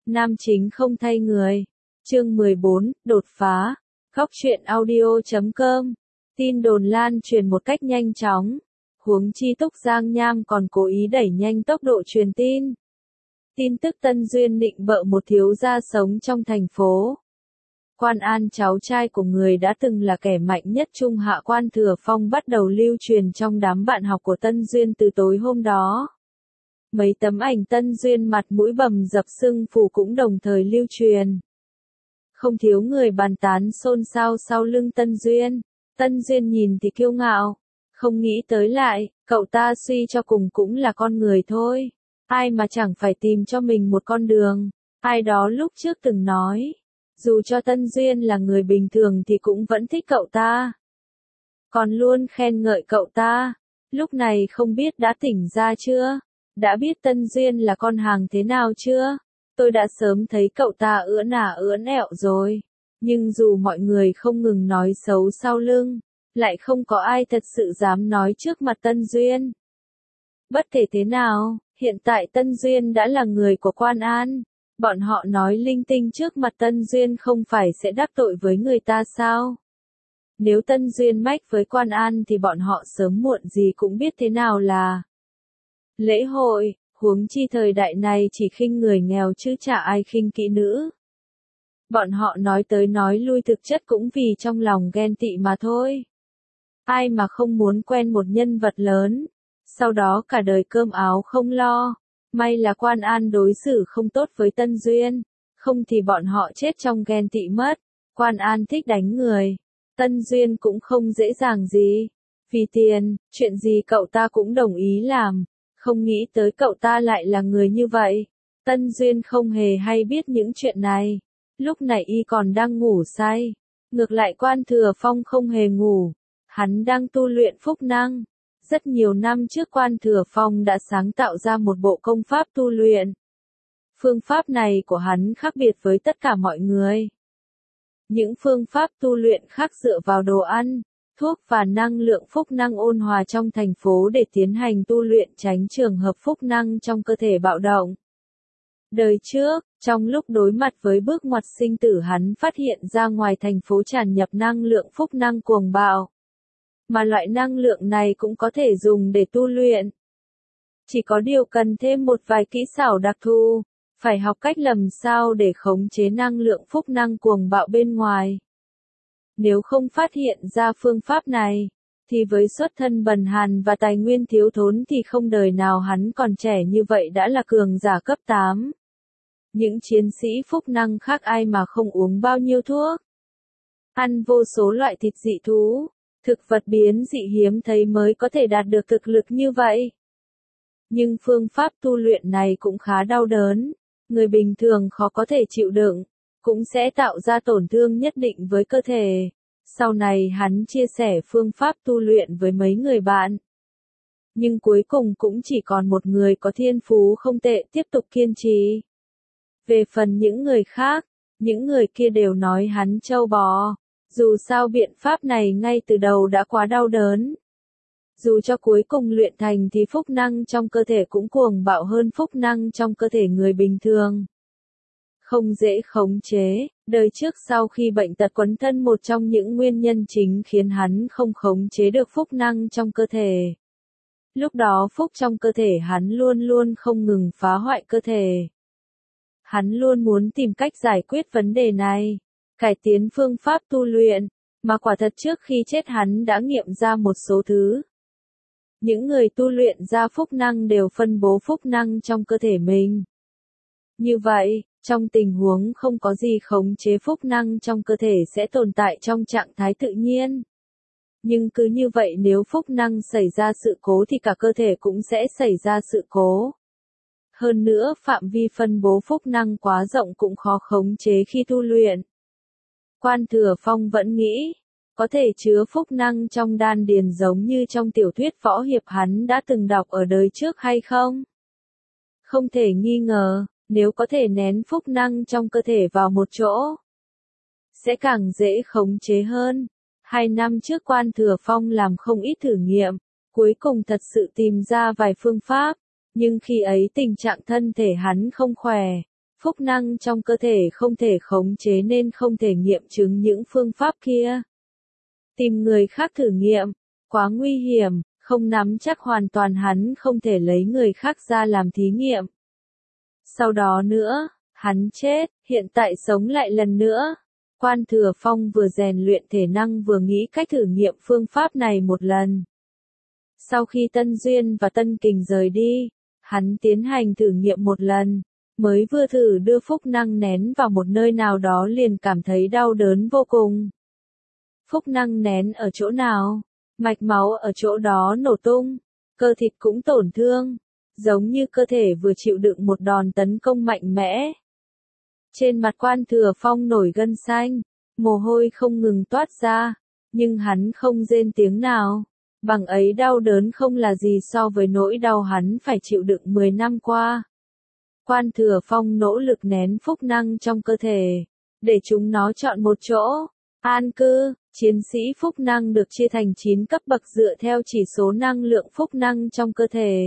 Nam chính không thay người. Chương 14, đột phá. Góc truyện audio.com. Tin đồn lan truyền một cách nhanh chóng. Huống chi Túc Giang Nham còn cố ý đẩy nhanh tốc độ truyền tin. Tin tức Tân Duyên định bợ một thiếu gia sống trong thành phố. Quan An cháu trai của người đã từng là kẻ mạnh nhất Trung Hạ Quan Thừa Phong bắt đầu lưu truyền trong đám bạn học của Tân Duyên từ tối hôm đó. Mấy tấm ảnh Tân Duyên mặt mũi bầm dập sưng phù cũng đồng thời lưu truyền. Không thiếu người bàn tán xôn xao sau lưng Tân Duyên. Tân Duyên nhìn thì kiêu ngạo. Không nghĩ tới lại, cậu ta suy cho cùng cũng là con người thôi. Ai mà chẳng phải tìm cho mình một con đường. Ai đó lúc trước từng nói. Dù cho Tân Duyên là người bình thường thì cũng vẫn thích cậu ta. Còn luôn khen ngợi cậu ta. Lúc này không biết đã tỉnh ra chưa? Đã biết Tân Duyên là con hàng thế nào chưa? Tôi đã sớm thấy cậu ta ưỡn ẹo rồi. Nhưng dù mọi người không ngừng nói xấu sau lưng, lại không có ai thật sự dám nói trước mặt Tân Duyên. Bất kể thế nào, hiện tại Tân Duyên đã là người của Quan An. Bọn họ nói linh tinh trước mặt Tân Duyên không phải sẽ đắc tội với người ta sao? Nếu Tân Duyên mách với Quan An thì bọn họ sớm muộn gì cũng biết thế nào là lễ hội, huống chi thời đại này chỉ khinh người nghèo chứ chả ai khinh kỹ nữ. Bọn họ nói tới nói lui thực chất cũng vì trong lòng ghen tị mà thôi. Ai mà không muốn quen một nhân vật lớn, sau đó cả đời cơm áo không lo. May là Quan An đối xử không tốt với Tân Duyên, không thì bọn họ chết trong ghen tị mất. Quan An thích đánh người, Tân Duyên cũng không dễ dàng gì. Vì tiền, chuyện gì cậu ta cũng đồng ý làm, không nghĩ tới cậu ta lại là người như vậy. Tân Duyên không hề hay biết những chuyện này, lúc này y còn đang ngủ say. Ngược lại Quan Thừa Phong không hề ngủ, hắn đang tu luyện phúc năng. Rất nhiều năm trước Quan Thừa Phong đã sáng tạo ra một bộ công pháp tu luyện. Phương pháp này của hắn khác biệt với tất cả mọi người. Những phương pháp tu luyện khác dựa vào đồ ăn, thuốc và năng lượng phúc năng ôn hòa trong thành phố để tiến hành tu luyện tránh trường hợp phúc năng trong cơ thể bạo động. Đời trước, trong lúc đối mặt với bước ngoặt sinh tử hắn phát hiện ra ngoài thành phố tràn nhập năng lượng phúc năng cuồng bạo. Mà loại năng lượng này cũng có thể dùng để tu luyện. Chỉ có điều cần thêm một vài kỹ xảo đặc thù, phải học cách làm sao để khống chế năng lượng phúc năng cuồng bạo bên ngoài. Nếu không phát hiện ra phương pháp này, thì với xuất thân bần hàn và tài nguyên thiếu thốn thì không đời nào hắn còn trẻ như vậy đã là cường giả cấp 8. Những chiến sĩ phúc năng khác ai mà không uống bao nhiêu thuốc. Ăn vô số loại thịt dị thú, thực vật biến dị hiếm thấy mới có thể đạt được thực lực như vậy. Nhưng phương pháp tu luyện này cũng khá đau đớn, người bình thường khó có thể chịu đựng, cũng sẽ tạo ra tổn thương nhất định với cơ thể. Sau này hắn chia sẻ phương pháp tu luyện với mấy người bạn. Nhưng cuối cùng cũng chỉ còn một người có thiên phú không tệ tiếp tục kiên trì. Về phần những người khác, những người kia đều nói hắn trâu bò. Dù sao biện pháp này ngay từ đầu đã quá đau đớn. Dù cho cuối cùng luyện thành thì phúc năng trong cơ thể cũng cuồng bạo hơn phúc năng trong cơ thể người bình thường. Không dễ khống chế, đời trước sau khi bệnh tật quấn thân một trong những nguyên nhân chính khiến hắn không khống chế được phúc năng trong cơ thể. Lúc đó phúc trong cơ thể hắn luôn luôn không ngừng phá hoại cơ thể. Hắn luôn muốn tìm cách giải quyết vấn đề này. Cải tiến phương pháp tu luyện, mà quả thật trước khi chết hắn đã nghiệm ra một số thứ. Những người tu luyện ra phúc năng đều phân bố phúc năng trong cơ thể mình. Như vậy, trong tình huống không có gì khống chế phúc năng trong cơ thể sẽ tồn tại trong trạng thái tự nhiên. Nhưng cứ như vậy nếu phúc năng xảy ra sự cố thì cả cơ thể cũng sẽ xảy ra sự cố. Hơn nữa phạm vi phân bố phúc năng quá rộng cũng khó khống chế khi tu luyện. Quan Thừa Phong vẫn nghĩ, có thể chứa phúc năng trong đan điền giống như trong tiểu thuyết võ hiệp hắn đã từng đọc ở đời trước hay không? Không thể nghi ngờ, nếu có thể nén phúc năng trong cơ thể vào một chỗ, sẽ càng dễ khống chế hơn. 2 năm trước Quan Thừa Phong làm không ít thử nghiệm, cuối cùng thật sự tìm ra vài phương pháp, nhưng khi ấy tình trạng thân thể hắn không khỏe, Phúc năng trong cơ thể không thể khống chế nên không thể nghiệm chứng những phương pháp kia. Tìm người khác thử nghiệm, quá nguy hiểm, không nắm chắc hoàn toàn hắn không thể lấy người khác ra làm thí nghiệm. Sau đó nữa, hắn chết, hiện tại sống lại lần nữa. Quan Thừa Phong vừa rèn luyện thể năng vừa nghĩ cách thử nghiệm phương pháp này một lần. Sau khi Tân Duyên và Tân Kình rời đi, hắn tiến hành thử nghiệm một lần, mới vừa thử đưa phúc năng nén vào một nơi nào đó liền cảm thấy đau đớn vô cùng. Phúc năng nén ở chỗ nào? Mạch máu ở chỗ đó nổ tung, cơ thịt cũng tổn thương, giống như cơ thể vừa chịu đựng một đòn tấn công mạnh mẽ. Trên mặt Quan Thừa Phong nổi gân xanh, mồ hôi không ngừng toát ra, nhưng hắn không rên tiếng nào. Bằng ấy đau đớn không là gì so với nỗi đau hắn phải chịu đựng 10 năm qua. Quan Thừa Phong nỗ lực nén phúc năng trong cơ thể, để chúng nó chọn một chỗ, an cư. Chiến sĩ phúc năng được chia thành 9 cấp bậc dựa theo chỉ số năng lượng phúc năng trong cơ thể.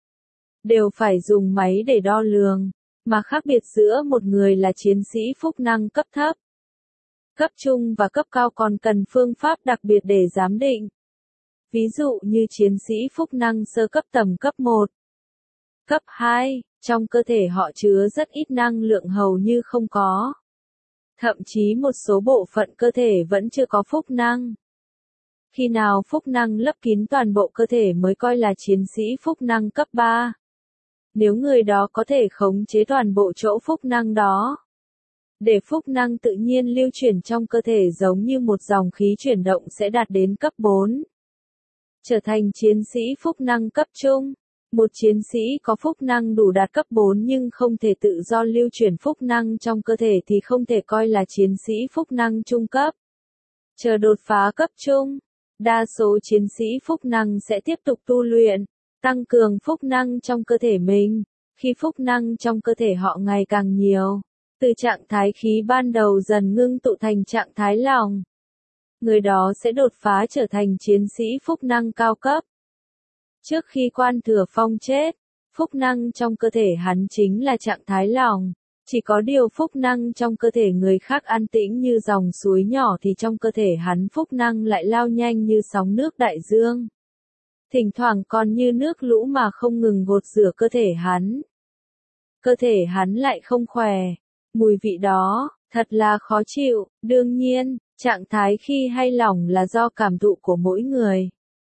Đều phải dùng máy để đo lường, mà khác biệt giữa một người là chiến sĩ phúc năng cấp thấp, cấp trung và cấp cao còn cần phương pháp đặc biệt để giám định. Ví dụ như chiến sĩ phúc năng sơ cấp tầm cấp 1, cấp 2, trong cơ thể họ chứa rất ít năng lượng hầu như không có. Thậm chí một số bộ phận cơ thể vẫn chưa có phúc năng. Khi nào phúc năng lấp kín toàn bộ cơ thể mới coi là chiến sĩ phúc năng cấp 3. Nếu người đó có thể khống chế toàn bộ chỗ phúc năng đó, để phúc năng tự nhiên lưu chuyển trong cơ thể giống như một dòng khí chuyển động sẽ đạt đến cấp 4. Trở thành chiến sĩ phúc năng cấp trung. Một chiến sĩ có phúc năng đủ đạt cấp 4 nhưng không thể tự do lưu chuyển phúc năng trong cơ thể thì không thể coi là chiến sĩ phúc năng trung cấp. Chờ đột phá cấp trung, đa số chiến sĩ phúc năng sẽ tiếp tục tu luyện, tăng cường phúc năng trong cơ thể mình. Khi phúc năng trong cơ thể họ ngày càng nhiều, từ trạng thái khí ban đầu dần ngưng tụ thành trạng thái lỏng, người đó sẽ đột phá trở thành chiến sĩ phúc năng cao cấp. Trước khi Quan Thừa Phong chết, phúc năng trong cơ thể hắn chính là trạng thái lỏng, chỉ có điều phúc năng trong cơ thể người khác an tĩnh như dòng suối nhỏ thì trong cơ thể hắn phúc năng lại lao nhanh như sóng nước đại dương. Thỉnh thoảng còn như nước lũ mà không ngừng gột rửa cơ thể hắn. Cơ thể hắn lại không khỏe, mùi vị đó, thật là khó chịu, đương nhiên, trạng thái khi hay lỏng là do cảm thụ của mỗi người.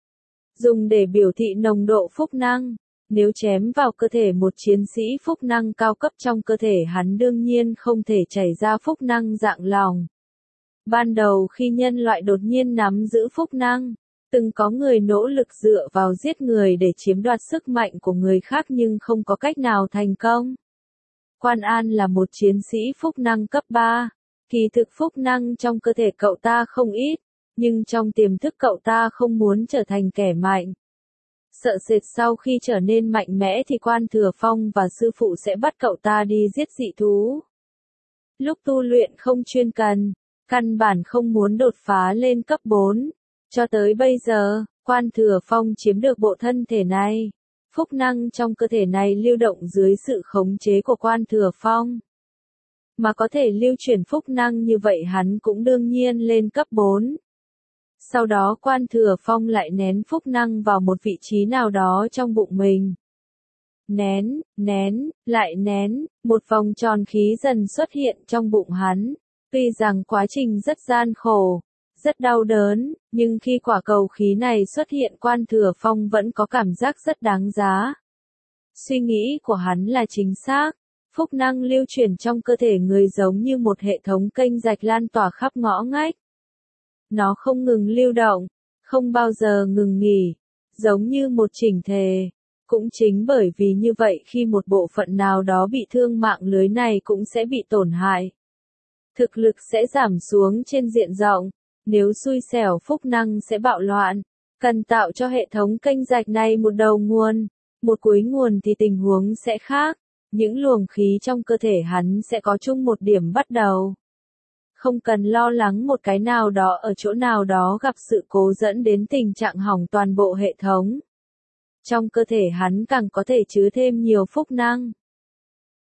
Dùng để biểu thị nồng độ phúc năng, nếu chém vào cơ thể một chiến sĩ phúc năng cao cấp trong cơ thể hắn đương nhiên không thể chảy ra phúc năng dạng lỏng. Ban đầu khi nhân loại đột nhiên nắm giữ phúc năng, từng có người nỗ lực dựa vào giết người để chiếm đoạt sức mạnh của người khác nhưng không có cách nào thành công. Quan An là một chiến sĩ phúc năng cấp 3, kỳ thực phúc năng trong cơ thể cậu ta không ít, nhưng trong tiềm thức cậu ta không muốn trở thành kẻ mạnh. Sợ sệt sau khi trở nên mạnh mẽ thì Quan Thừa Phong và sư phụ sẽ bắt cậu ta đi giết dị thú. Lúc tu luyện không chuyên cần, căn bản không muốn đột phá lên cấp 4. Cho tới bây giờ, Quan Thừa Phong chiếm được bộ thân thể này. Phúc năng trong cơ thể này lưu động dưới sự khống chế của Quan Thừa Phong. Mà có thể lưu chuyển phúc năng như vậy hắn cũng đương nhiên lên cấp 4. Sau đó Quan Thừa Phong lại nén phúc năng vào một vị trí nào đó trong bụng mình. Nén, lại nén, một vòng tròn khí dần xuất hiện trong bụng hắn. Tuy rằng quá trình rất gian khổ, rất đau đớn, nhưng khi quả cầu khí này xuất hiện Quan Thừa Phong vẫn có cảm giác rất đáng giá. Suy nghĩ của hắn là chính xác. Phúc năng lưu chuyển trong cơ thể người giống như một hệ thống kênh rạch lan tỏa khắp ngõ ngách. Nó không ngừng lưu động, không bao giờ ngừng nghỉ, giống như một chỉnh thể. Cũng chính bởi vì như vậy khi một bộ phận nào đó bị thương mạng lưới này cũng sẽ bị tổn hại. Thực lực sẽ giảm xuống trên diện rộng, nếu xui xẻo phúc năng sẽ bạo loạn. Cần tạo cho hệ thống kênh rạch này một đầu nguồn, một cuối nguồn thì tình huống sẽ khác. Những luồng khí trong cơ thể hắn sẽ có chung một điểm bắt đầu. Không cần lo lắng một cái nào đó ở chỗ nào đó gặp sự cố dẫn đến tình trạng hỏng toàn bộ hệ thống. Trong cơ thể hắn càng có thể chứa thêm nhiều phúc năng.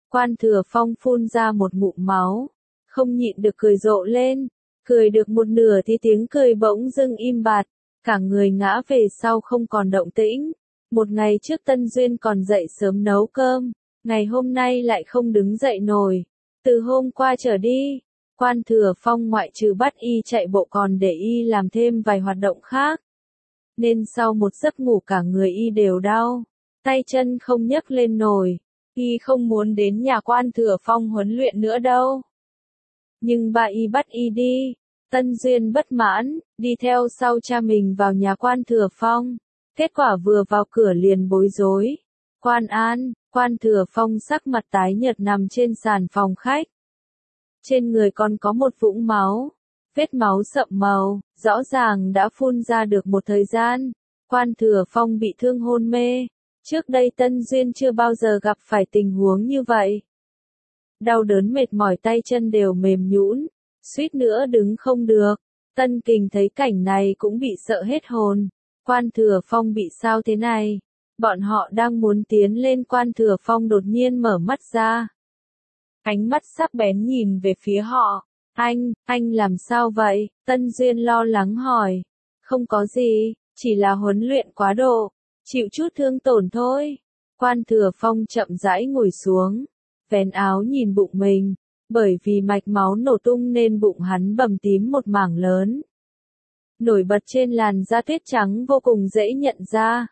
Quan Thừa Phong phun ra một ngụm máu, không nhịn được cười rộ lên, cười được một nửa thì tiếng cười bỗng dưng im bặt, cả người ngã về sau không còn động tĩnh. Một ngày trước Tân Duyên còn dậy sớm nấu cơm, ngày hôm nay lại không đứng dậy nổi. Từ hôm qua trở đi, Quan Thừa Phong ngoại trừ bắt y chạy bộ còn để y làm thêm vài hoạt động khác. Nên sau một giấc ngủ cả người y đều đau, tay chân không nhấc lên nổi, y không muốn đến nhà Quan Thừa Phong huấn luyện nữa đâu. Nhưng bà y bắt y đi, Tân Duyên bất mãn, đi theo sau cha mình vào nhà Quan Thừa Phong. Kết quả vừa vào cửa liền bối rối. Quan An, Quan Thừa Phong sắc mặt tái nhợt nằm trên sàn phòng khách. Trên người còn có một vũng máu, vết máu sậm màu, rõ ràng đã phun ra được một thời gian. Quan Thừa Phong bị thương hôn mê. Trước đây Tân Duyên chưa bao giờ gặp phải tình huống như vậy. Đau đớn mệt mỏi tay chân đều mềm nhũn, suýt nữa đứng không được. Tân Kình thấy cảnh này cũng bị sợ hết hồn. Quan Thừa Phong bị sao thế này? Bọn họ đang muốn tiến lên, Quan Thừa Phong đột nhiên mở mắt ra. Ánh mắt sắc bén nhìn về phía họ. Anh làm sao vậy? Tân Duyên lo lắng hỏi. Không có gì, chỉ là huấn luyện quá độ, chịu chút thương tổn thôi. Quan Thừa Phong chậm rãi ngồi xuống, vén áo nhìn bụng mình, bởi vì mạch máu nổ tung nên bụng hắn bầm tím một mảng lớn. Nổi bật trên làn da tuyết trắng vô cùng dễ nhận ra.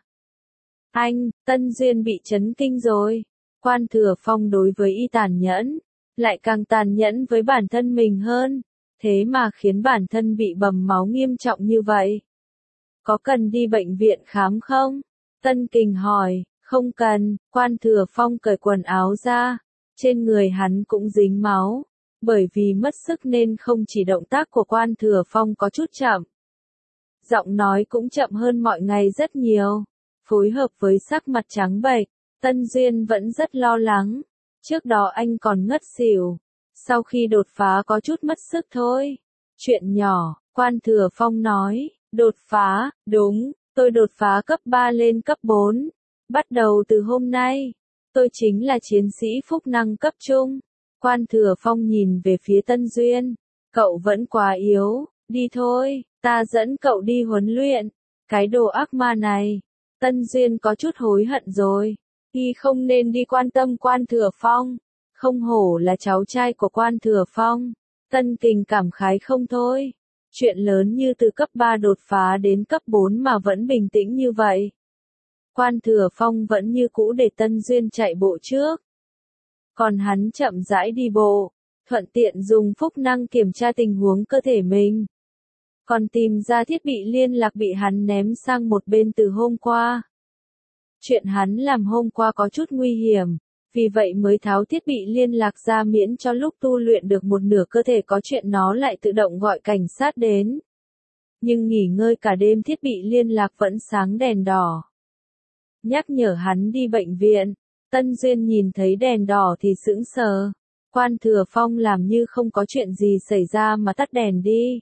Tân Duyên bị chấn kinh rồi. Quan Thừa Phong đối với y tàn nhẫn, lại càng tàn nhẫn với bản thân mình hơn, thế mà khiến bản thân bị bầm máu nghiêm trọng như vậy. Có cần đi bệnh viện khám không? Tân Kình hỏi. Không cần. Quan Thừa Phong cởi quần áo ra, trên người hắn cũng dính máu, bởi vì mất sức nên không chỉ động tác của Quan Thừa Phong có chút chậm, giọng nói cũng chậm hơn mọi ngày rất nhiều, phối hợp với sắc mặt trắng bệch. Tân Duyên vẫn rất lo lắng, trước đó anh còn ngất xỉu, sau khi đột phá có chút mất sức thôi. Chuyện nhỏ, Quan Thừa Phong nói. Đột phá, đúng, tôi đột phá cấp 3 lên cấp 4. Bắt đầu từ hôm nay, tôi chính là chiến sĩ phúc năng cấp trung. Quan Thừa Phong nhìn về phía Tân Duyên. Cậu vẫn quá yếu, đi thôi, ta dẫn cậu đi huấn luyện. Cái đồ ác ma này. Tân Duyên có chút hối hận rồi. Y không nên đi quan tâm Quan Thừa Phong. Không hổ là cháu trai của Quan Thừa Phong. Tân Kình cảm khái không thôi. Chuyện lớn như từ cấp 3 đột phá đến cấp 4 mà vẫn bình tĩnh như vậy. Quan Thừa Phong vẫn như cũ để Tân Duyên chạy bộ trước. Còn hắn chậm rãi đi bộ, thuận tiện dùng phúc năng kiểm tra tình huống cơ thể mình. Còn tìm ra thiết bị liên lạc bị hắn ném sang một bên từ hôm qua. Chuyện hắn làm hôm qua có chút nguy hiểm, vì vậy mới tháo thiết bị liên lạc ra miễn cho lúc tu luyện được một nửa cơ thể có chuyện nó lại tự động gọi cảnh sát đến. Nhưng nghỉ ngơi cả đêm thiết bị liên lạc vẫn sáng đèn đỏ. Nhắc nhở hắn đi bệnh viện. Tân Duyên nhìn thấy đèn đỏ thì sững sờ. Quan Thừa Phong làm như không có chuyện gì xảy ra mà tắt đèn đi.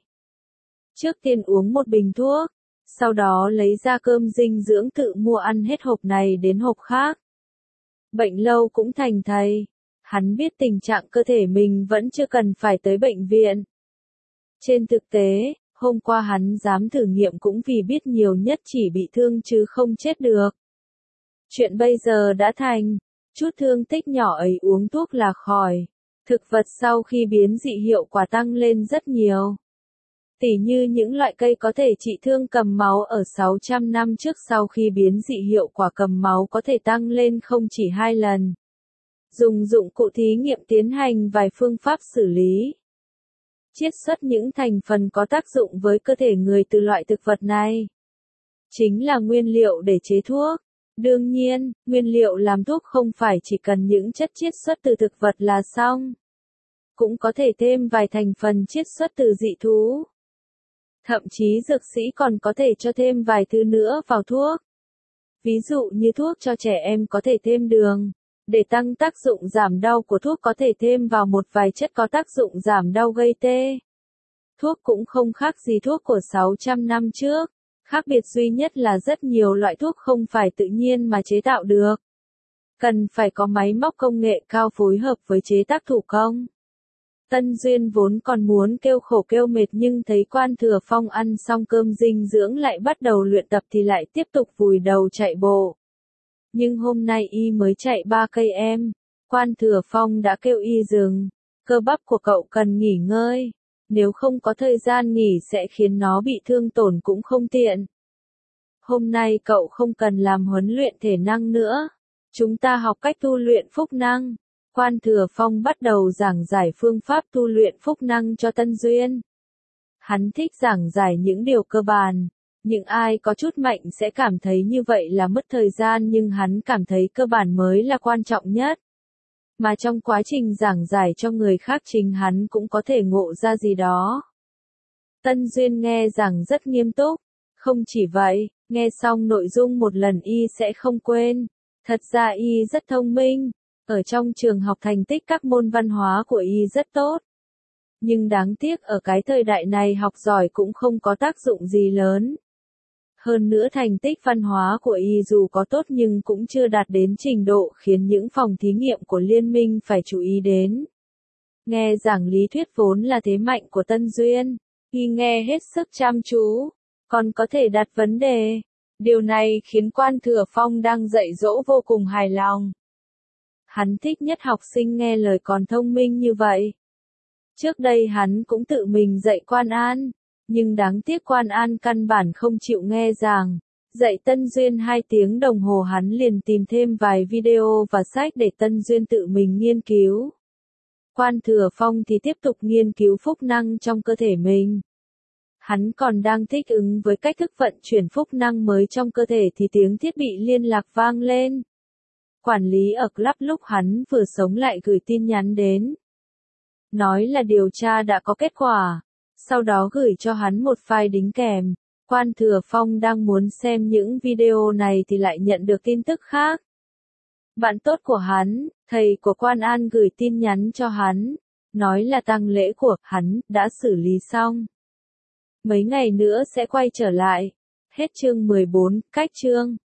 Trước tiên uống một bình thuốc, sau đó lấy ra cơm dinh dưỡng tự mua ăn hết hộp này đến hộp khác. Bệnh lâu cũng thành thầy. Hắn biết tình trạng cơ thể mình vẫn chưa cần phải tới bệnh viện. Trên thực tế, hôm qua hắn dám thử nghiệm cũng vì biết nhiều nhất chỉ bị thương chứ không chết được. Chuyện bây giờ đã thành, chút thương tích nhỏ ấy uống thuốc là khỏi. Thực vật sau khi biến dị hiệu quả tăng lên rất nhiều. Tỉ như những loại cây có thể trị thương cầm máu ở 600 năm trước sau khi biến dị hiệu quả cầm máu có thể tăng lên không chỉ 2 lần. Dùng dụng cụ thí nghiệm tiến hành vài phương pháp xử lý. Chiết xuất những thành phần có tác dụng với cơ thể người từ loại thực vật này. Chính là nguyên liệu để chế thuốc. Đương nhiên, nguyên liệu làm thuốc không phải chỉ cần những chất chiết xuất từ thực vật là xong. Cũng có thể thêm vài thành phần chiết xuất từ dị thú. Thậm chí dược sĩ còn có thể cho thêm vài thứ nữa vào thuốc. Ví dụ như thuốc cho trẻ em có thể thêm đường. Để tăng tác dụng giảm đau của thuốc có thể thêm vào một vài chất có tác dụng giảm đau gây tê. Thuốc cũng không khác gì thuốc của 600 năm trước. Khác biệt duy nhất là rất nhiều loại thuốc không phải tự nhiên mà chế tạo được. Cần phải có máy móc công nghệ cao phối hợp với chế tác thủ công. Tân Duyên vốn còn muốn kêu khổ kêu mệt nhưng thấy Quan Thừa Phong ăn xong cơm dinh dưỡng lại bắt đầu luyện tập thì lại tiếp tục vùi đầu chạy bộ. Nhưng hôm nay y mới chạy 3 cây em. Quan Thừa Phong đã kêu y dừng. Cơ bắp của cậu cần nghỉ ngơi. Nếu không có thời gian nghỉ sẽ khiến nó bị thương tổn cũng không tiện. Hôm nay cậu không cần làm huấn luyện thể năng nữa. Chúng ta học cách tu luyện phúc năng. Quan Thừa Phong bắt đầu giảng giải phương pháp tu luyện phúc năng cho Tân Duyên. Hắn thích giảng giải những điều cơ bản. Những ai có chút mạnh sẽ cảm thấy như vậy là mất thời gian nhưng hắn cảm thấy cơ bản mới là quan trọng nhất. Mà trong quá trình giảng giải cho người khác chính hắn cũng có thể ngộ ra gì đó. Tân Duyên nghe giảng rất nghiêm túc. Không chỉ vậy, nghe xong nội dung một lần y sẽ không quên. Thật ra y rất thông minh. Ở trong trường học thành tích các môn văn hóa của y rất tốt. Nhưng đáng tiếc ở cái thời đại này học giỏi cũng không có tác dụng gì lớn. Hơn nữa thành tích văn hóa của y dù có tốt nhưng cũng chưa đạt đến trình độ khiến những phòng thí nghiệm của liên minh phải chú ý đến. Nghe giảng lý thuyết vốn là thế mạnh của Tân Duyên, y nghe hết sức chăm chú, còn có thể đặt vấn đề. Điều này khiến Quan Thừa Phong đang dạy dỗ vô cùng hài lòng. Hắn thích nhất học sinh nghe lời còn thông minh như vậy. Trước đây hắn cũng tự mình dạy Quan An, nhưng đáng tiếc Quan An căn bản không chịu nghe giảng. Dạy Tân Duyên 2 tiếng đồng hồ hắn liền tìm thêm vài video và sách để Tân Duyên tự mình nghiên cứu. Quan Thừa Phong thì tiếp tục nghiên cứu phúc năng trong cơ thể mình. Hắn còn đang thích ứng với cách thức vận chuyển phúc năng mới trong cơ thể thì tiếng thiết bị liên lạc vang lên. Quản lý ở club lúc hắn vừa sống lại gửi tin nhắn đến. Nói là điều tra đã có kết quả. Sau đó gửi cho hắn một file đính kèm. Quan Thừa Phong đang muốn xem những video này thì lại nhận được tin tức khác. Bạn tốt của hắn, thầy của Quan An gửi tin nhắn cho hắn. Nói là tang lễ của hắn đã xử lý xong. Mấy ngày nữa sẽ quay trở lại. Hết chương 14, cách chương.